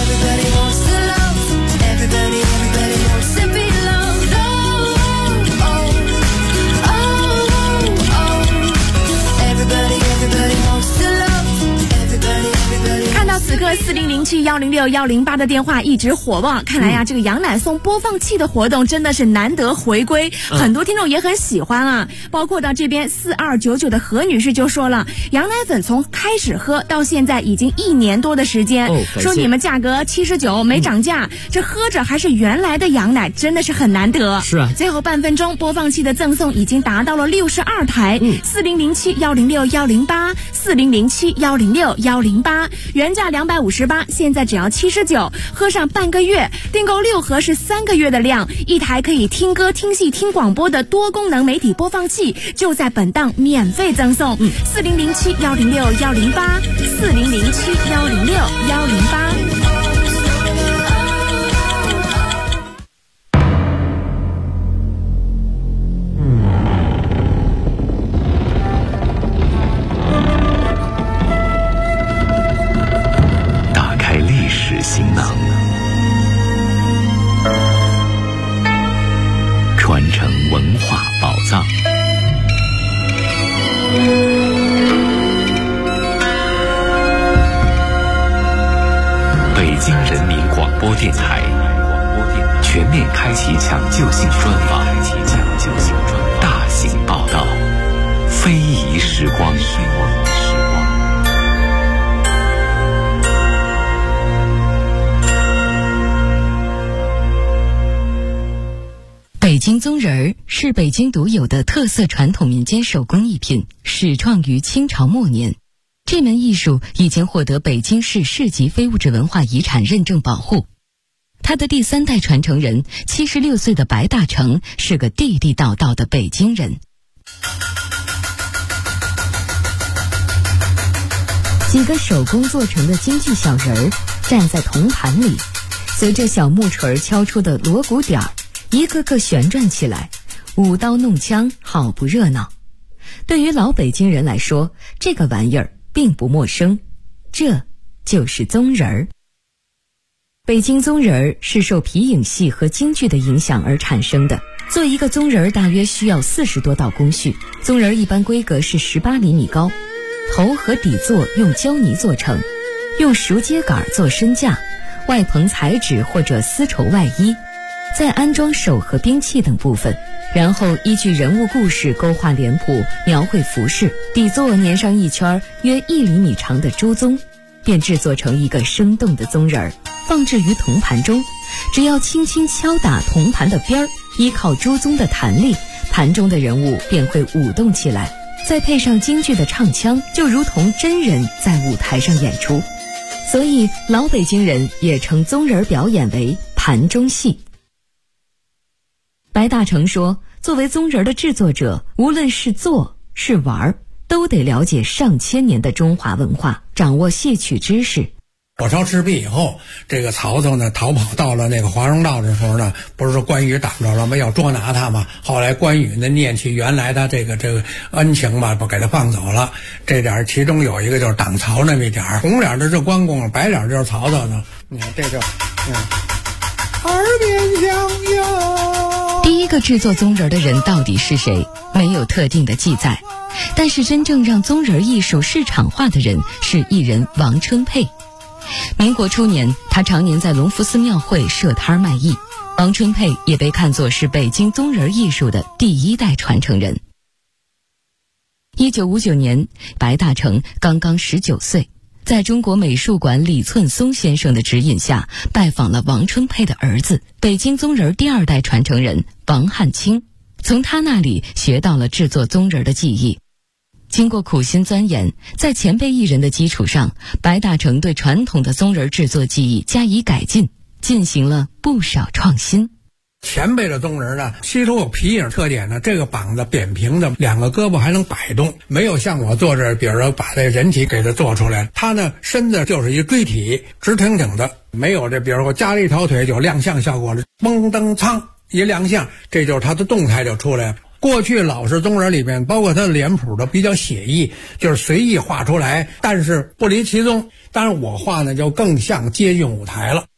此刻4007-106-108的电话一直火旺，看来呀，这个羊奶送播放器的活动真的是难得回归，很多听众也很喜欢啊。包括到这边4299的何女士就说了，羊奶粉从开始喝到现在已经1年多的时间，说你们价格79没涨价，这喝着还是原来的羊奶，真的是很难得。 是啊， 最后半分钟播放器的赠送已经达到了62台。4007-106-108 4007-106-108，原价250 58，现在只要79，喝上半个月，订购6盒是3个月的量，一台可以听歌、听戏、听广播的多功能媒体播放器，就在本档免费赠送。4007-106-108，4007-106-108。 行囊，传承文化宝藏。北京人民广播电台全面开启抢救性专访，大型报道，非遗时光。 北京宗人儿是北京独有的特色传统民间手工艺品，始创于清朝末年。这门艺术已经获得北京市市级非物质文化遗产认证保护。他的第3代传承人76岁的白大成是个地地道道的北京人。几个手工做成的京剧小人儿站在铜盘里，随着小木锤敲出的锣鼓点儿，一个个旋转起来，舞刀弄枪，好不热闹。对于老北京人来说，这个玩意儿并不陌生，这就是宗人儿。北京宗人儿是受皮影戏和京剧的影响而产生的。做一个宗人儿大约需要40多道工序，宗人儿一般规格是18厘米高，头和底座用胶泥做成，用熟秸秆做身架，外棚彩纸或者丝绸外衣，再安装手和兵器等部分，然后依据人物故事勾画脸谱，描绘服饰，底座粘上一圈约1厘米长的朱宗，便制作成一个生动的宗人儿，放置于铜盘中。只要轻轻敲打铜盘的边儿，依靠朱宗的弹力，盘中的人物便会舞动起来，再配上京剧的唱腔，就如同真人在舞台上演出。所以老北京人也称宗人表演为盘中戏。白大成说，作为宗人的制作者，无论是做是玩，都得了解上千年的中华文化，掌握戏曲知识。 火烧赤壁以后，这个曹操呢逃跑到了那个华容道的时候呢，不是说关羽挡着了吗？要捉拿他嘛。后来关羽呢念起原来他这个恩情吧，不给他放走了。这点其中有一个就是挡曹那么一点，红脸的是关公，白脸就是曹操呢。你看这就，耳边响哟。 第一个制作宗人的人到底是谁？没有特定的记载，但是真正让宗人艺术市场化的人是艺人王春佩。民国初年，他常年在隆福寺庙会设摊卖艺。王春佩也被看作是北京宗人艺术的第1代传承人。1959年，白大成刚刚19岁，在中国美术馆李寸松先生的指引下，拜访了王春佩的儿子，北京宗人第2代传承人王汉卿，从他那里学到了制作宗人的技艺。经过苦心钻研，在前辈艺人的基础上，白大成对传统的宗人制作技艺加以改进，进行了不少创新。 前辈的宗人呢，吸收有皮影特点呢，这个膀子扁平的，2个胳膊还能摆动，没有像我做这，比如说把这人体给它做出来，他呢身子就是一锥体，直挺挺的，没有这比如说加了一条腿就亮相效果了，嘣噔噌一亮相，这就是他的动态就出来了。过去老式宗人里面，包括他的脸谱的比较写意，就是随意画出来，但是不离其宗。当然我画呢就更像接近舞台了。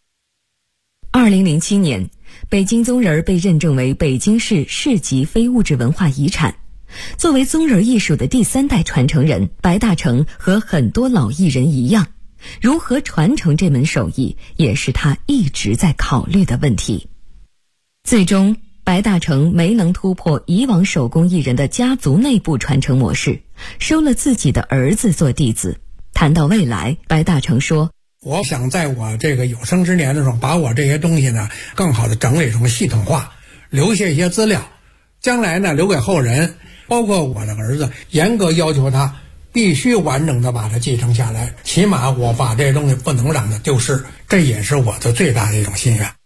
2007年，北京宗人被认证为北京市市级非物质文化遗产。作为宗人艺术的第3代传承人，白大成和很多老艺人一样，如何传承这门手艺，也是他一直在考虑的问题。最终白大成没能突破以往手工艺人的家族内部传承模式，收了自己的儿子做弟子。谈到未来，白大成说， 我想在我这个有生之年的时候，把我这些东西呢更好的整理成系统化，留下一些资料，将来呢留给后人，包括我的儿子，严格要求他必须完整的把它继承下来，起码我把这东西不能让它丢失，这也是我的最大的一种心愿。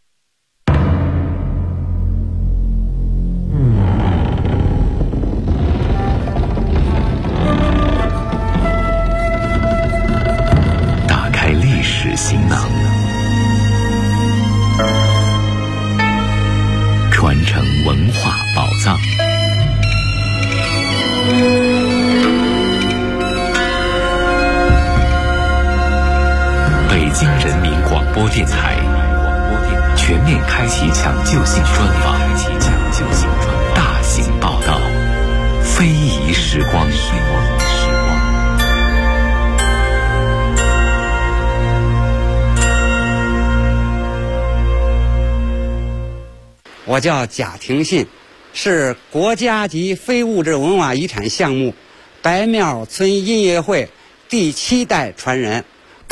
打开历史行囊，传承文化宝藏。北京人民广播电台全面开启抢救性专访，大型报道，非遗时光。 我叫贾廷信，是国家级非物质文化遗产项目白庙村音乐会第7代传人。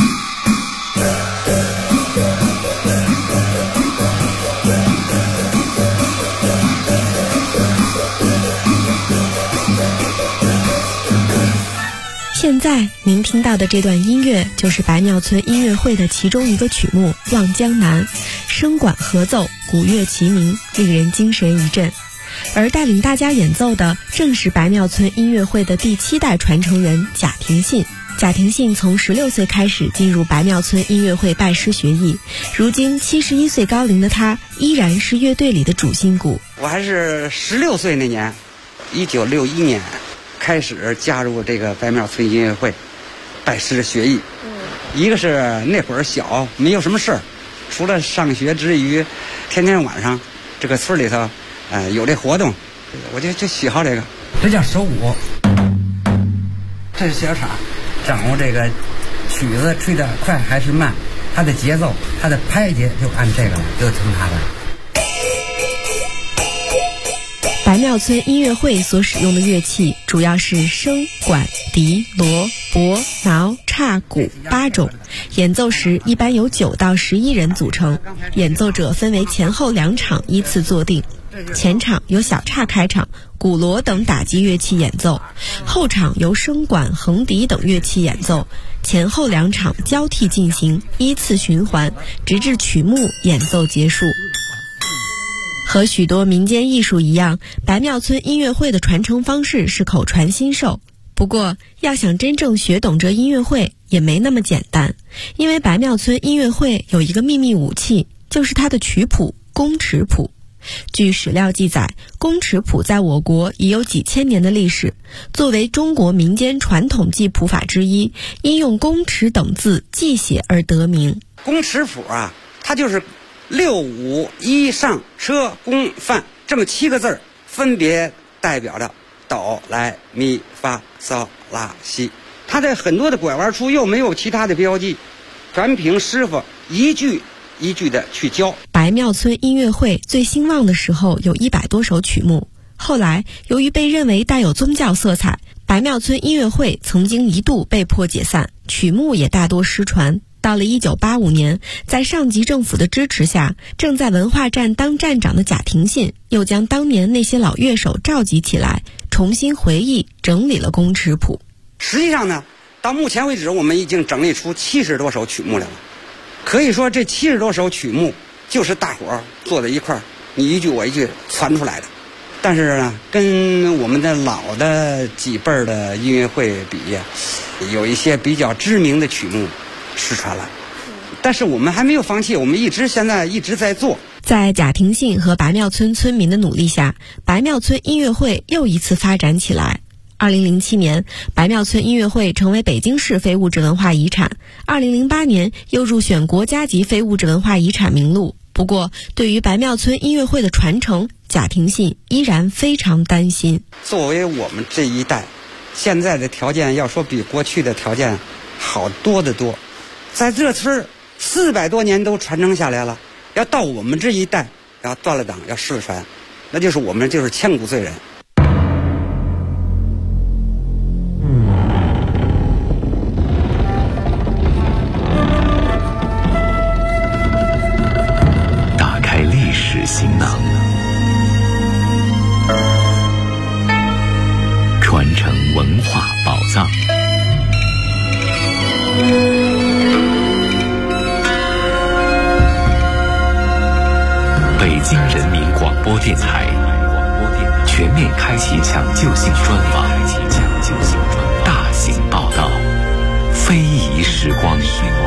现在您听到的这段音乐就是白庙村音乐会的其中一个曲目《望江南》，声管合奏，鼓乐齐鸣，令人精神一振。而带领大家演奏的正是白庙村音乐会的第7代传承人贾廷信。贾廷信从16岁开始进入白庙村音乐会拜师学艺，如今71岁高龄的他依然是乐队里的主心骨。 我还是16岁那年，1961年开始加入这个白庙村音乐会拜师学艺。一个是那会儿小，没有什么事儿，除了上学之余，天天晚上这个村里头有这活动，我就喜好这个。这叫手鼓，这是小叉，掌握这个曲子吹得快还是慢，它的节奏，它的拍节就按这个了，就听它的。 白庙村音乐会所使用的乐器主要是笙、管、笛、锣、钹、挠、叉、鼓8种，演奏时一般由9到11人组成，演奏者分为前后2场依次坐定。前场由小叉开场，鼓锣等打击乐器演奏，后场由笙管、横笛等乐器演奏，前后2场交替进行，依次循环，直至曲目演奏结束。和许多民间艺术一样，白庙村音乐会的传承方式是口传心授。不过，要想真正学懂这音乐会也没那么简单，因为白庙村音乐会有一个秘密武器，就是它的曲谱宫尺谱。据史料记载，宫尺谱在我国已有几千年的历史，作为中国民间传统记谱法之一，因用宫尺等字记写而得名。 宫尺谱啊，它就是6、5、1上车宫范这么7个字儿，分别代表着哆来咪发嗦拉西。它在很多的拐弯处又没有其他的标记，全凭师傅一句一句的去教。 白庙村音乐会最兴旺的时候有100多首曲目，后来由于被认为带有宗教色彩，白庙村音乐会曾经一度被迫解散，曲目也大多失传。到了1985年，在上级政府的支持下，正在文化站当站长的贾廷信又将当年那些老乐手召集起来，重新回忆整理了宫尺谱。 实际上呢，到目前为止我们已经整理出70多首曲目来了。可以说这70多首曲目就是大伙儿坐在一块儿，你一句我一句传出来的。但是呢，跟我们的老的几辈儿的音乐会比呀，有一些比较知名的曲目失传了，但是我们还没有放弃，我们现在一直在做。 在贾廷信和白庙村村民的努力下，白庙村音乐会又一次发展起来。2007年，白庙村音乐会成为北京市非物质文化遗产。2008年又入选国家级非物质文化遗产名录。不过，对于白庙村音乐会的传承，贾廷信依然非常担心。 作为我们这一代，现在的条件要说比过去的条件好多得多。在这村400多年都传承下来了，要到我们这一代要断了档，要失传，那就是我们就是千古罪人。 打开历史行囊，传承文化宝藏。 京人民广播电台全面开启抢救性专访，大型报道，非遗时光。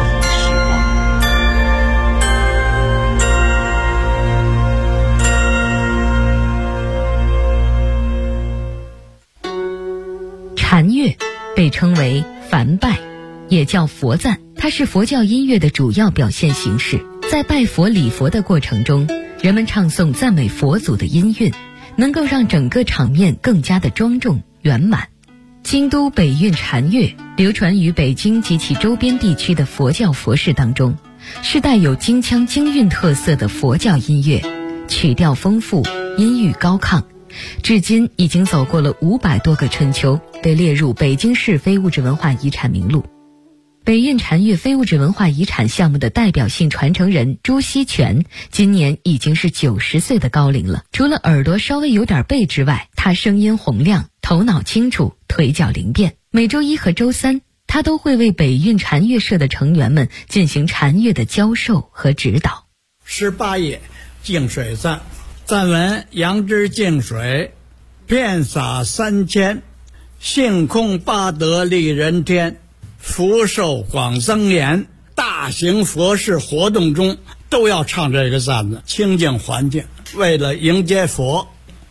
禅乐被称为梵拜，也叫佛赞，它是佛教音乐的主要表现形式。在拜佛礼佛的过程中，人们唱诵赞美佛祖的音韵，能够让整个场面更加的庄重圆满。京都北韵禅乐流传于北京及其周边地区的佛教佛事当中，是带有京腔京韵特色的佛教音乐，曲调丰富，音域高亢，至今已经走过了500多个春秋，被列入北京市非物质文化遗产名录。北韵禅乐非物质文化遗产项目的代表性传承人朱锡全今年已经是90岁的高龄了。除了耳朵稍微有点背之外，他声音洪亮，头脑清楚，腿脚灵便。每周1和周3，他都会为北韵禅乐社的成员们进行禅乐的教授和指导。 18页净水赞，赞文：杨枝净水，遍洒3000，性空八德利人天，福寿广增延。大型佛事活动中都要唱这个赞子，清净环境，为了迎接佛。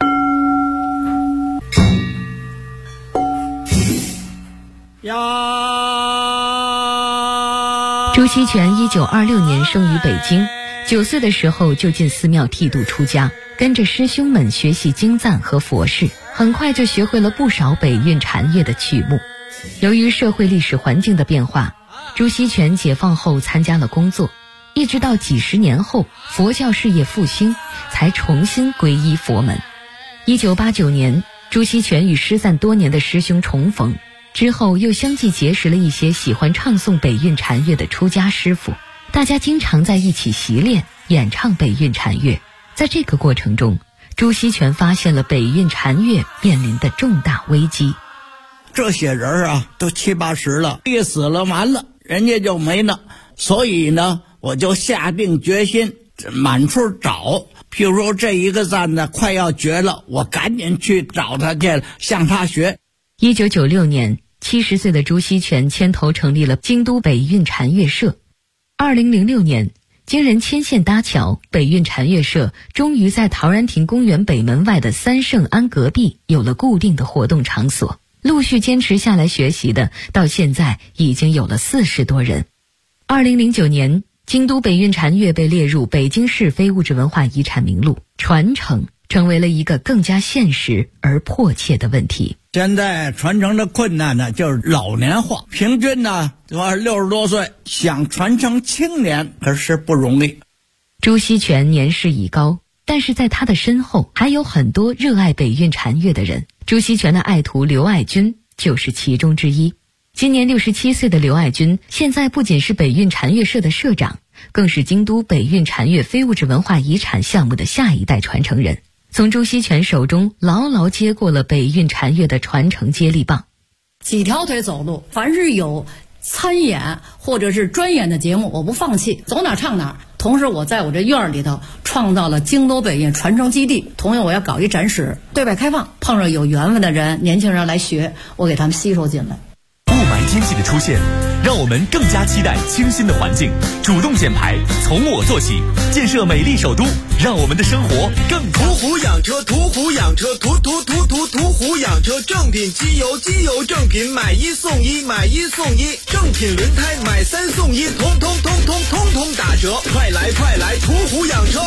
朱锡全1926年生于北京，9岁的时候就进寺庙剃度出家，跟着师兄们学习经赞和佛事，很快就学会了不少北韵禅乐的曲目。由于社会历史环境的变化，朱锡全解放后参加了工作，一直到几十年后佛教事业复兴，才重新皈依佛门。1989年，朱锡全与失散多年的师兄重逢，之后又相继结识了一些喜欢唱诵北韵禅乐的出家师傅，大家经常在一起习练演唱北韵禅乐。在这个过程中，朱锡全发现了北韵禅乐面临的重大危机。 这些人啊，都70、80了，一死了完了，人家就没了。所以呢，我就下定决心满处找。譬如说这一个赞呢快要绝了，我赶紧去找他去，向他学。 1996年，70岁的朱锡全牵头成立了京都北韵禅乐社。2006年，经人牵线搭桥，北韵禅乐社终于在陶然亭公园北门外的三圣庵隔壁有了固定的活动场所。陆续坚持下来学习的，到现在已经有了40多人。2009年，京都北韵禅乐被列入北京市非物质文化遗产名录，传承成为了一个更加现实而迫切的问题。 现在传承的困难呢，就是老年化，平均呢60多岁，想传承青年可是不容易。 朱锡全年事已高，但是在他的身后还有很多热爱北韵禅乐的人。朱锡全的爱徒刘爱军就是其中之一。今年67岁的刘爱军，现在不仅是北韵禅乐社的社长，更是京都北韵禅乐非物质文化遗产项目的下一代传承人，从朱锡全手中牢牢接过了北韵禅乐的传承接力棒。 几条腿走路，凡是有参演或者是专演的节目，我不放弃，走哪唱哪。同时我在我这院里头创造了京都北韵传承基地，同样我要搞一展示，对外开放，碰上有缘分的人，年轻人来学，我给他们吸收进来。 雾霾天气的出现，让我们更加期待清新的环境，主动减排，从我做起，建设美丽首都，让我们的生活更途虎养车，途虎养车，途虎养车，正品机油，机油正品，买1送1，买1送1，正品轮胎买3送1，通通打折，快来途虎养车。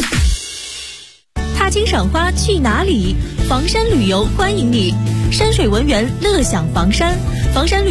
踏青赏花去哪里？房山旅游欢迎你，山水文园乐享房山，房山旅